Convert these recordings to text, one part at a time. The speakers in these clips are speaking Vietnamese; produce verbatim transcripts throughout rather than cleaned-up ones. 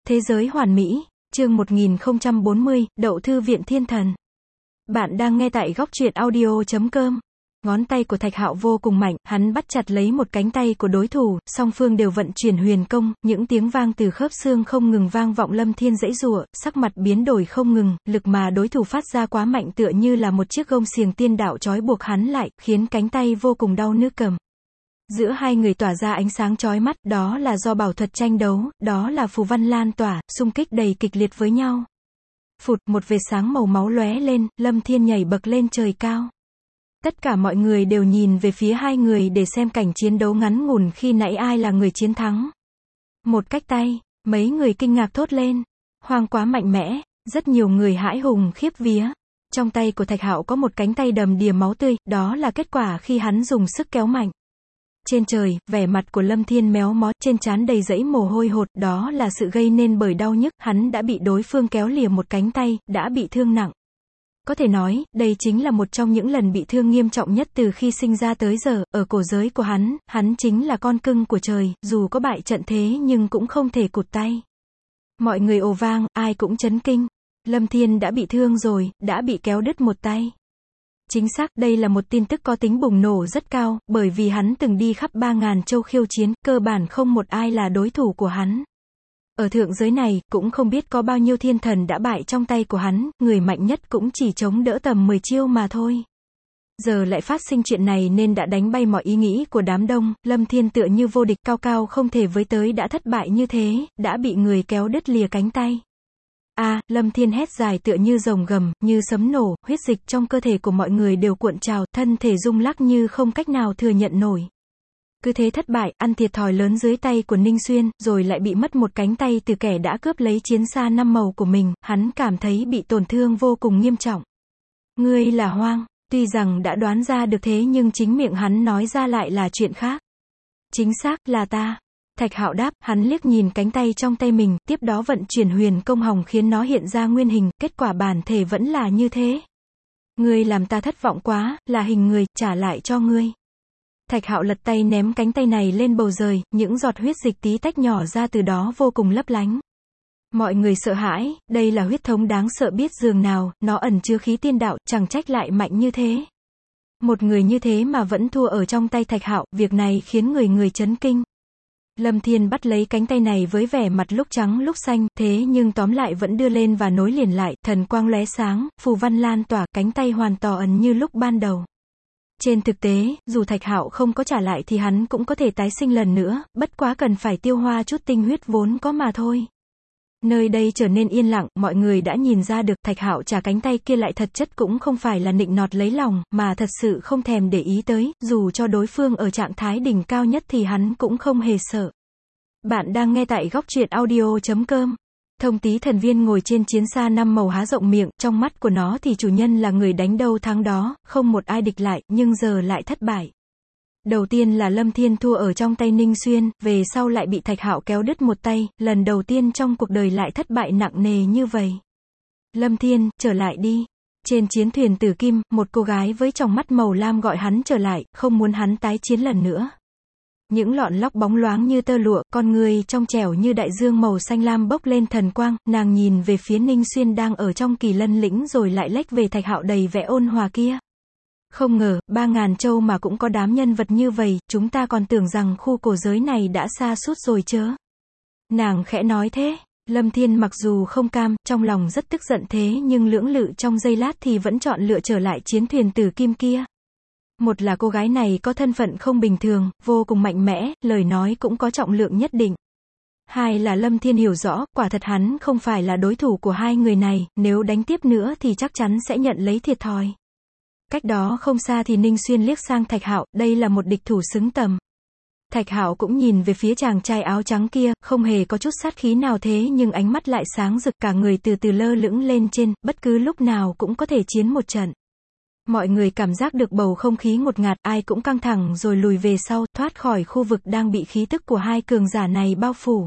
Thế giới hoàn mỹ, chương một nghìn không trăm bốn mươi, Đậu thư viện thiên thần. Bạn đang nghe tại góc truyện audio chấm com. Ngón tay của Thạch Hạo vô cùng mạnh, hắn bắt chặt lấy một cánh tay của đối thủ, song phương đều vận chuyển huyền công, những tiếng vang từ khớp xương không ngừng vang vọng. Lâm Thiên giãy giụa, sắc mặt biến đổi không ngừng, lực mà đối thủ phát ra quá mạnh tựa như là một chiếc gông xiềng tiên đạo trói buộc hắn lại, khiến cánh tay vô cùng đau nhức cầm. Giữa hai người tỏa ra ánh sáng chói mắt, đó là do bảo thuật tranh đấu, đó là phù văn lan tỏa, xung kích đầy kịch liệt với nhau. Phụt, một vệt sáng màu máu lóe lên, Lâm Thiên nhảy bật lên trời cao. Tất cả mọi người đều nhìn về phía hai người để xem cảnh chiến đấu ngắn ngủn khi nãy ai là người chiến thắng. Một cách tay, mấy người kinh ngạc thốt lên. Hoang quá mạnh mẽ, rất nhiều người hãi hùng khiếp vía. Trong tay của Thạch Hạo có một cánh tay đầm đìa máu tươi, đó là kết quả khi hắn dùng sức kéo mạnh. Trên trời, vẻ mặt của Lâm Thiên méo mó, trên trán đầy dẫy mồ hôi hột, đó là sự gây nên bởi đau nhức, hắn đã bị đối phương kéo lìa một cánh tay, đã bị thương nặng. Có thể nói, đây chính là một trong những lần bị thương nghiêm trọng nhất từ khi sinh ra tới giờ, ở cổ giới của hắn, hắn chính là con cưng của trời, dù có bại trận thế nhưng cũng không thể cụt tay. Mọi người ồ vang, ai cũng chấn kinh. Lâm Thiên đã bị thương rồi, đã bị kéo đứt một tay. Chính xác, đây là một tin tức có tính bùng nổ rất cao, bởi vì hắn từng đi khắp ba ngàn châu khiêu chiến, cơ bản không một ai là đối thủ của hắn. Ở thượng giới này, cũng không biết có bao nhiêu thiên thần đã bại trong tay của hắn, người mạnh nhất cũng chỉ chống đỡ tầm mười chiêu mà thôi. Giờ lại phát sinh chuyện này nên đã đánh bay mọi ý nghĩ của đám đông, Lâm Thiên tựa như vô địch cao cao không thể với tới đã thất bại như thế, đã bị người kéo đứt lìa cánh tay. A, à, Lâm Thiên hét dài tựa như rồng gầm, như sấm nổ, huyết dịch trong cơ thể của mọi người đều cuộn trào, thân thể rung lắc như không cách nào thừa nhận nổi. Cứ thế thất bại, ăn thiệt thòi lớn dưới tay của Ninh Xuyên, rồi lại bị mất một cánh tay từ kẻ đã cướp lấy chiến xa năm màu của mình, hắn cảm thấy bị tổn thương vô cùng nghiêm trọng. Ngươi là Hoang, tuy rằng đã đoán ra được thế nhưng chính miệng hắn nói ra lại là chuyện khác. Chính xác, là ta. Thạch Hạo đáp, hắn liếc nhìn cánh tay trong tay mình, tiếp đó vận chuyển huyền công hồng khiến nó hiện ra nguyên hình, kết quả bản thể vẫn là như thế. Ngươi làm ta thất vọng quá, là hình người, trả lại cho ngươi. Thạch Hạo lật tay ném cánh tay này lên bầu trời, những giọt huyết dịch tí tách nhỏ ra từ đó vô cùng lấp lánh. Mọi người sợ hãi, đây là huyết thống đáng sợ biết dường nào, nó ẩn chứa khí tiên đạo, chẳng trách lại mạnh như thế. Một người như thế mà vẫn thua ở trong tay Thạch Hạo, việc này khiến người người chấn kinh. Lâm Thiên bắt lấy cánh tay này với vẻ mặt lúc trắng lúc xanh, thế nhưng tóm lại vẫn đưa lên và nối liền lại, thần quang lóe sáng, phù văn lan tỏa, cánh tay hoàn toàn như lúc ban đầu. Trên thực tế, dù Thạch Hạo không có trả lại thì hắn cũng có thể tái sinh lần nữa, bất quá cần phải tiêu hoa chút tinh huyết vốn có mà thôi. Nơi đây trở nên yên lặng, mọi người đã nhìn ra được Thạch Hạo trả cánh tay kia lại thật chất cũng không phải là nịnh nọt lấy lòng, mà thật sự không thèm để ý tới, dù cho đối phương ở trạng thái đỉnh cao nhất thì hắn cũng không hề sợ. Bạn đang nghe tại góc truyện audio chấm com. Thông Tý thần viên ngồi trên chiến xa năm màu há rộng miệng, trong mắt của nó thì chủ nhân là người đánh đâu thắng đó, không một ai địch lại, nhưng giờ lại thất bại. Đầu tiên là Lâm Thiên thua ở trong tay Ninh Xuyên, về sau lại bị Thạch Hạo kéo đứt một tay, lần đầu tiên trong cuộc đời lại thất bại nặng nề như vậy. Lâm Thiên, trở lại đi. Trên chiến thuyền Tử Kim, một cô gái với tròng mắt màu lam gọi hắn trở lại, không muốn hắn tái chiến lần nữa. Những lọn lóc bóng loáng như tơ lụa, con người trong trẻo như đại dương màu xanh lam bốc lên thần quang, nàng nhìn về phía Ninh Xuyên đang ở trong Kỳ Lân lĩnh rồi lại lách về Thạch Hạo đầy vẻ ôn hòa kia. Không ngờ, ba ngàn châu mà cũng có đám nhân vật như vậy, chúng ta còn tưởng rằng khu cổ giới này đã xa suốt rồi chớ. Nàng khẽ nói thế. Lâm Thiên mặc dù không cam, trong lòng rất tức giận thế nhưng lưỡng lự trong giây lát thì vẫn chọn lựa trở lại chiến thuyền Tử Kim kia. Một là cô gái này có thân phận không bình thường, vô cùng mạnh mẽ, lời nói cũng có trọng lượng nhất định. Hai là Lâm Thiên hiểu rõ, quả thật hắn không phải là đối thủ của hai người này, nếu đánh tiếp nữa thì chắc chắn sẽ nhận lấy thiệt thòi. Cách đó không xa thì Ninh Xuyên liếc sang Thạch Hạo, đây là một địch thủ xứng tầm. Thạch Hạo cũng nhìn về phía chàng trai áo trắng kia, không hề có chút sát khí nào thế nhưng ánh mắt lại sáng rực, cả người từ từ lơ lửng lên trên, bất cứ lúc nào cũng có thể chiến một trận. Mọi người cảm giác được bầu không khí ngột ngạt, ai cũng căng thẳng rồi lùi về sau, thoát khỏi khu vực đang bị khí tức của hai cường giả này bao phủ.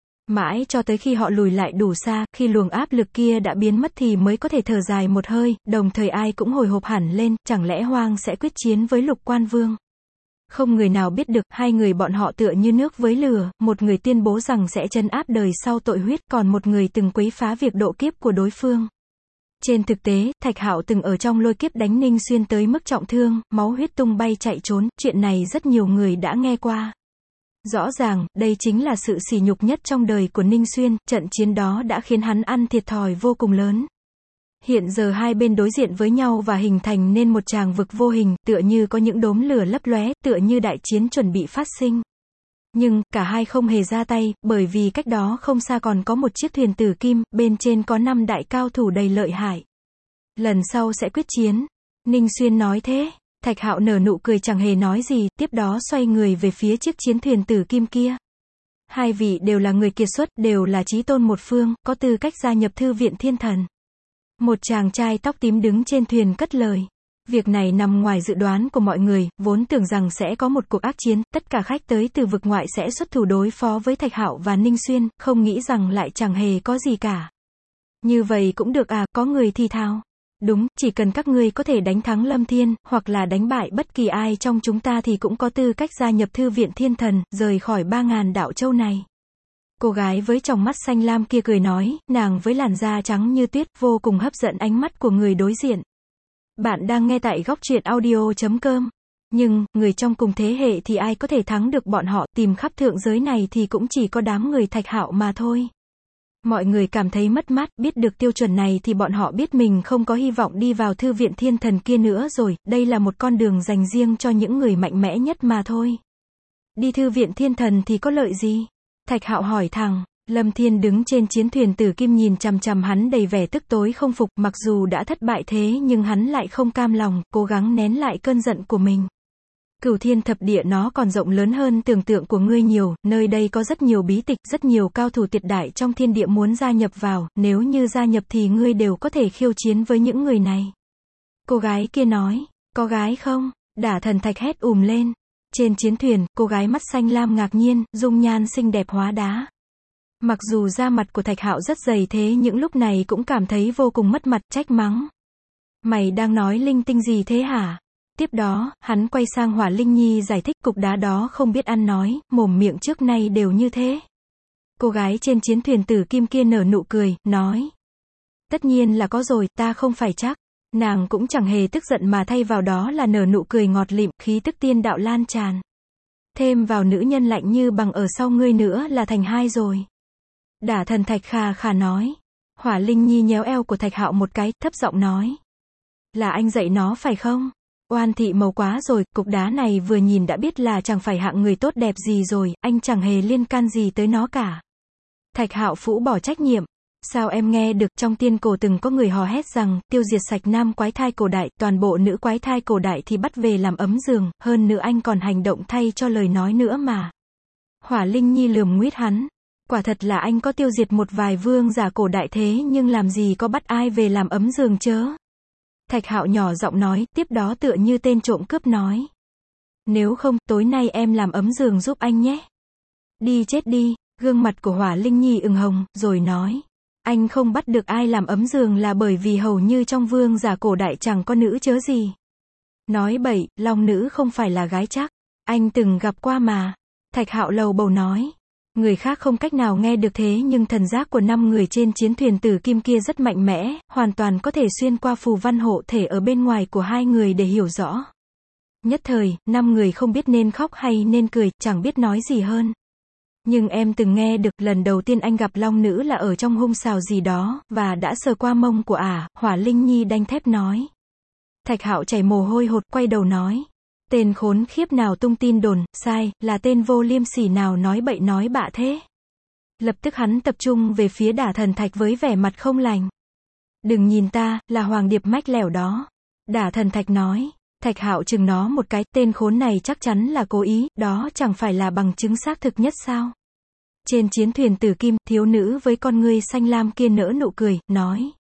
Mãi cho tới khi họ lùi lại đủ xa, khi luồng áp lực kia đã biến mất thì mới có thể thở dài một hơi, đồng thời ai cũng hồi hộp hẳn lên, chẳng lẽ Hoang sẽ quyết chiến với Lục Quan Vương. Không người nào biết được, hai người bọn họ tựa như nước với lửa, một người tuyên bố rằng sẽ trấn áp đời sau tội huyết, còn một người từng quấy phá việc độ kiếp của đối phương. Trên thực tế, Thạch Hạo từng ở trong lôi kiếp đánh Ninh Xuyên tới mức trọng thương, máu huyết tung bay chạy trốn, chuyện này rất nhiều người đã nghe qua. Rõ ràng, đây chính là sự sỉ nhục nhất trong đời của Ninh Xuyên, trận chiến đó đã khiến hắn ăn thiệt thòi vô cùng lớn. Hiện giờ hai bên đối diện với nhau và hình thành nên một tràng vực vô hình, tựa như có những đốm lửa lấp lóe, tựa như đại chiến chuẩn bị phát sinh. Nhưng, cả hai không hề ra tay, bởi vì cách đó không xa còn có một chiếc thuyền tử kim, bên trên có năm đại cao thủ đầy lợi hại. Lần sau sẽ quyết chiến. Ninh Xuyên nói thế. Thạch Hạo nở nụ cười chẳng hề nói gì, tiếp đó xoay người về phía chiếc chiến thuyền tử kim kia. Hai vị đều là người kiệt xuất, đều là chí tôn một phương, có tư cách gia nhập thư viện thiên thần. Một chàng trai tóc tím đứng trên thuyền cất lời. Việc này nằm ngoài dự đoán của mọi người, vốn tưởng rằng sẽ có một cuộc ác chiến, tất cả khách tới từ vực ngoại sẽ xuất thủ đối phó với Thạch Hạo và Ninh Xuyên, không nghĩ rằng lại chẳng hề có gì cả. Như vậy cũng được à, có người thì thào. Đúng, chỉ cần các ngươi có thể đánh thắng Lâm Thiên, hoặc là đánh bại bất kỳ ai trong chúng ta thì cũng có tư cách gia nhập thư viện thiên thần, rời khỏi ba ngàn đạo châu này. Cô gái với tròng mắt xanh lam kia cười nói, nàng với làn da trắng như tuyết, vô cùng hấp dẫn ánh mắt của người đối diện. Bạn đang nghe tại góc truyện audio chấm com. Nhưng, người trong cùng thế hệ thì ai có thể thắng được bọn họ, tìm khắp thượng giới này thì cũng chỉ có đám người Thạch Hạo mà thôi. Mọi người cảm thấy mất mát, biết được tiêu chuẩn này thì bọn họ biết mình không có hy vọng đi vào thư viện thiên thần kia nữa rồi, đây là một con đường dành riêng cho những người mạnh mẽ nhất mà thôi. Đi thư viện thiên thần thì có lợi gì? Thạch Hạo hỏi thẳng. Lâm Thiên đứng trên chiến thuyền tử kim nhìn chằm chằm hắn đầy vẻ tức tối không phục, mặc dù đã thất bại thế nhưng hắn lại không cam lòng, cố gắng nén lại cơn giận của mình. Cửu thiên thập địa nó còn rộng lớn hơn tưởng tượng của ngươi nhiều, nơi đây có rất nhiều bí tịch, rất nhiều cao thủ tuyệt đại trong thiên địa muốn gia nhập vào, nếu như gia nhập thì ngươi đều có thể khiêu chiến với những người này. Cô gái kia nói, có gái không? Đả Thần Thạch hét ùm lên. Trên chiến thuyền, cô gái mắt xanh lam ngạc nhiên, dung nhan xinh đẹp hóa đá. Mặc dù da mặt của Thạch Hạo rất dày thế những lúc này cũng cảm thấy vô cùng mất mặt, trách mắng. Mày đang nói linh tinh gì thế hả? Tiếp đó, hắn quay sang Hỏa Linh Nhi giải thích, cục đá đó không biết ăn nói, mồm miệng trước nay đều như thế. Cô gái trên chiến thuyền tử kim kia nở nụ cười, nói. Tất nhiên là có rồi, ta không phải chắc. Nàng cũng chẳng hề tức giận mà thay vào đó là nở nụ cười ngọt lịm, khí tức tiên đạo lan tràn. Thêm vào nữ nhân lạnh như bằng ở sau ngươi nữa là thành hai rồi. Đả Thần Thạch khà khà nói. Hỏa Linh Nhi nhéo eo của Thạch Hạo một cái, thấp giọng nói. Là anh dạy nó phải không? Oan thị màu quá rồi, cục đá này vừa nhìn đã biết là chẳng phải hạng người tốt đẹp gì rồi, anh chẳng hề liên can gì tới nó cả. Thạch Hạo phũ bỏ trách nhiệm. Sao em nghe được, trong tiên cổ từng có người hò hét rằng, tiêu diệt sạch nam quái thai cổ đại, toàn bộ nữ quái thai cổ đại thì bắt về làm ấm giường, hơn nữa anh còn hành động thay cho lời nói nữa mà. Hỏa Linh Nhi lườm nguýt hắn. Quả thật là anh có tiêu diệt một vài vương giả cổ đại thế nhưng làm gì có bắt ai về làm ấm giường chớ. Thạch Hạo nhỏ giọng nói, tiếp đó tựa như tên trộm cướp nói. Nếu không, tối nay em làm ấm giường giúp anh nhé. Đi chết đi, gương mặt của Hỏa Linh Nhi ửng hồng, rồi nói. Anh không bắt được ai làm ấm giường là bởi vì hầu như trong vương giả cổ đại chẳng có nữ chớ gì. Nói bậy, long nữ không phải là gái chắc. Anh từng gặp qua mà. Thạch Hạo lầu bầu nói. Người khác không cách nào nghe được thế nhưng thần giác của năm người trên chiến thuyền tử kim kia rất mạnh mẽ, hoàn toàn có thể xuyên qua phù văn hộ thể ở bên ngoài của hai người để hiểu rõ. Nhất thời, năm người không biết nên khóc hay nên cười, chẳng biết nói gì hơn. Nhưng em từng nghe được, lần đầu tiên anh gặp long nữ là ở trong hung xào gì đó, và đã sờ qua mông của ả, à, Hỏa Linh Nhi đanh thép nói. Thạch Hạo chảy mồ hôi hột, quay đầu nói. Tên khốn khiếp nào tung tin đồn, sai, là tên vô liêm sỉ nào nói bậy nói bạ thế. Lập tức hắn tập trung về phía Đả Thần Thạch với vẻ mặt không lành. Đừng nhìn ta, là Hoàng Điệp mách lẻo đó. Đả Thần Thạch nói. Thạch Hạo chừng nó một cái, tên khốn này chắc chắn là cố ý, đó chẳng phải là bằng chứng xác thực nhất sao. Trên chiến thuyền tử kim, thiếu nữ với con ngươi xanh lam kia nở nụ cười, nói.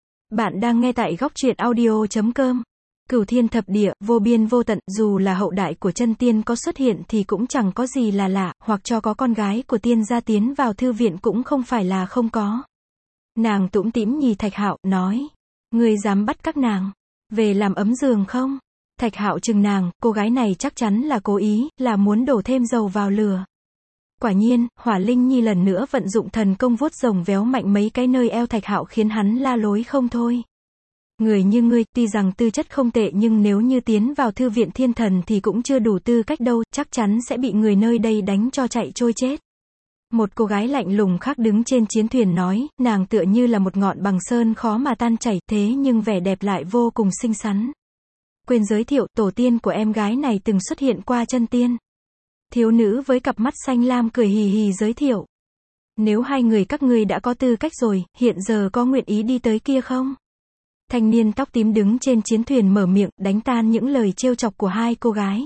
Bạn đang nghe tại góc truyện audio chấm com. Cửu thiên thập địa, vô biên vô tận, dù là hậu đại của chân tiên có xuất hiện thì cũng chẳng có gì là lạ, hoặc cho có con gái của tiên gia tiến vào thư viện cũng không phải là không có. Nàng tủm tỉm nhìn Thạch Hạo, nói. Ngươi dám bắt các nàng về làm ấm giường không? Thạch Hạo chừng nàng, cô gái này chắc chắn là cố ý, là muốn đổ thêm dầu vào lửa. Quả nhiên, Hỏa Linh Nhi lần nữa vận dụng thần công vuốt rồng véo mạnh mấy cái nơi eo Thạch Hạo khiến hắn la lối không thôi. Người như ngươi, tuy rằng tư chất không tệ nhưng nếu như tiến vào thư viện thiên thần thì cũng chưa đủ tư cách đâu, chắc chắn sẽ bị người nơi đây đánh cho chạy trôi chết. Một cô gái lạnh lùng khác đứng trên chiến thuyền nói, nàng tựa như là một ngọn bằng sơn khó mà tan chảy, thế nhưng vẻ đẹp lại vô cùng xinh xắn. Quên giới thiệu, tổ tiên của em gái này từng xuất hiện qua chân tiên. Thiếu nữ với cặp mắt xanh lam cười hì hì giới thiệu. Nếu hai người các ngươi đã có tư cách rồi, hiện giờ có nguyện ý đi tới kia không? Thanh niên tóc tím đứng trên chiến thuyền mở miệng, đánh tan những lời trêu chọc của hai cô gái.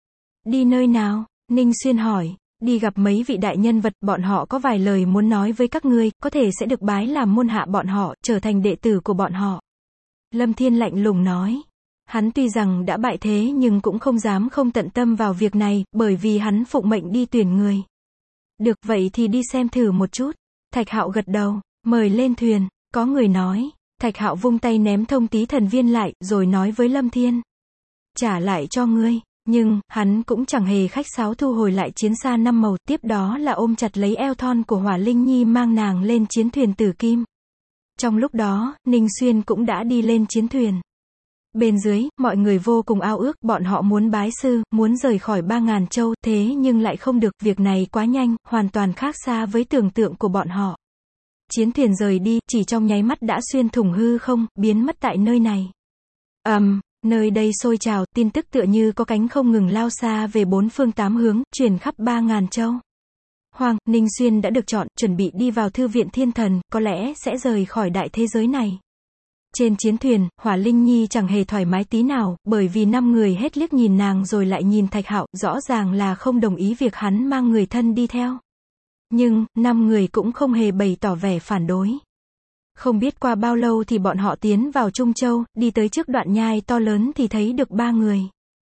Đi nơi nào? Ninh Xuyên hỏi. Đi gặp mấy vị đại nhân vật, bọn họ có vài lời muốn nói với các ngươi, có thể sẽ được bái làm môn hạ bọn họ, trở thành đệ tử của bọn họ. Lâm Thiên lạnh lùng nói. Hắn tuy rằng đã bại thế nhưng cũng không dám không tận tâm vào việc này, bởi vì hắn phụng mệnh đi tuyển người. Được, vậy thì đi xem thử một chút. Thạch Hạo gật đầu, mời lên thuyền, có người nói. Thạch Hạo vung tay ném thông tí thần viên lại, rồi nói với Lâm Thiên. Trả lại cho ngươi. Nhưng, hắn cũng chẳng hề khách sáo thu hồi lại chiến xa năm màu, tiếp đó là ôm chặt lấy eo thon của Hỏa Linh Nhi mang nàng lên chiến thuyền tử kim. Trong lúc đó, Ninh Xuyên cũng đã đi lên chiến thuyền. Bên dưới, mọi người vô cùng ao ước, bọn họ muốn bái sư, muốn rời khỏi ba ngàn châu, thế nhưng lại không được, việc này quá nhanh, hoàn toàn khác xa với tưởng tượng của bọn họ. Chiến thuyền rời đi, chỉ trong nháy mắt đã xuyên thủng hư không, biến mất tại nơi này. ầm, um, nơi đây sôi trào, tin tức tựa như có cánh không ngừng lao xa về bốn phương tám hướng, truyền khắp ba ngàn châu. Hoàng, Ninh Xuyên đã được chọn, chuẩn bị đi vào thư viện thiên thần, có lẽ sẽ rời khỏi đại thế giới này. Trên chiến thuyền, Hỏa Linh Nhi chẳng hề thoải mái tí nào, bởi vì năm người hết liếc nhìn nàng rồi lại nhìn Thạch Hạo, rõ ràng là không đồng ý việc hắn mang người thân đi theo. Nhưng, năm người cũng không hề bày tỏ vẻ phản đối. Không biết qua bao lâu thì bọn họ tiến vào Trung Châu, đi tới trước đoạn nhai to lớn thì thấy được ba người.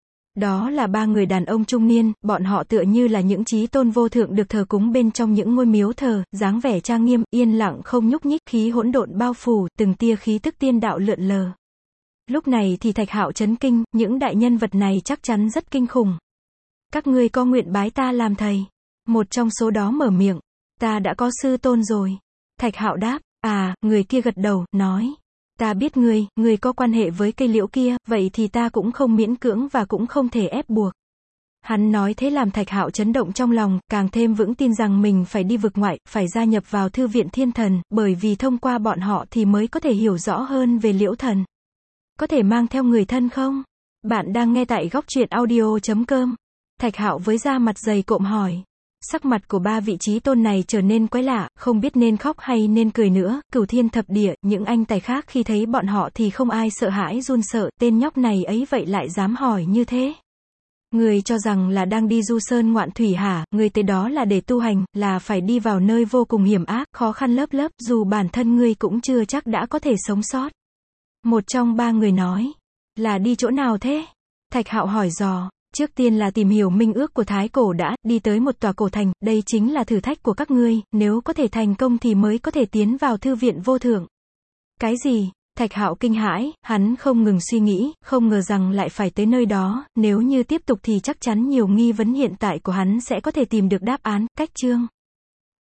Đó là ba người đàn ông trung niên, bọn họ tựa như là những chí tôn vô thượng được thờ cúng bên trong những ngôi miếu thờ, dáng vẻ trang nghiêm, yên lặng không nhúc nhích, khí hỗn độn bao phủ, từng tia khí tức tiên đạo lượn lờ. Lúc này thì Thạch Hạo chấn kinh, những đại nhân vật này chắc chắn rất kinh khủng. Các ngươi có nguyện bái ta làm thầy? Một trong số đó mở miệng. Ta đã có sư tôn rồi. Thạch Hạo đáp. À, người kia gật đầu, nói. Ta biết ngươi, ngươi có quan hệ với cây liễu kia, vậy thì ta cũng không miễn cưỡng và cũng không thể ép buộc. Hắn nói thế làm Thạch Hạo chấn động trong lòng, càng thêm vững tin rằng mình phải đi vực ngoại, phải gia nhập vào thư viện thiên thần, bởi vì thông qua bọn họ thì mới có thể hiểu rõ hơn về liễu thần. Có thể mang theo người thân không? Bạn đang nghe tại góc truyện audio chấm com. Thạch Hạo với da mặt dày cộm hỏi. Sắc mặt của ba vị trí tôn này trở nên quái lạ, không biết nên khóc hay nên cười nữa. Cửu thiên thập địa, những anh tài khác khi thấy bọn họ thì không ai sợ hãi run sợ, tên nhóc này ấy vậy lại dám hỏi như thế. Người cho rằng là đang đi du sơn ngoạn thủy hả, người tới đó là để tu hành, là phải đi vào nơi vô cùng hiểm ác, khó khăn lớp lớp, dù bản thân ngươi cũng chưa chắc đã có thể sống sót. Một trong ba người nói, là đi chỗ nào thế? Thạch Hạo hỏi dò. Trước tiên là tìm hiểu minh ước của Thái Cổ đã, đi tới một tòa cổ thành, đây chính là thử thách của các ngươi, nếu có thể thành công thì mới có thể tiến vào thư viện vô thượng. Cái gì? Thạch Hạo kinh hãi, hắn không ngừng suy nghĩ, không ngờ rằng lại phải tới nơi đó, nếu như tiếp tục thì chắc chắn nhiều nghi vấn hiện tại của hắn sẽ có thể tìm được đáp án. Cách chương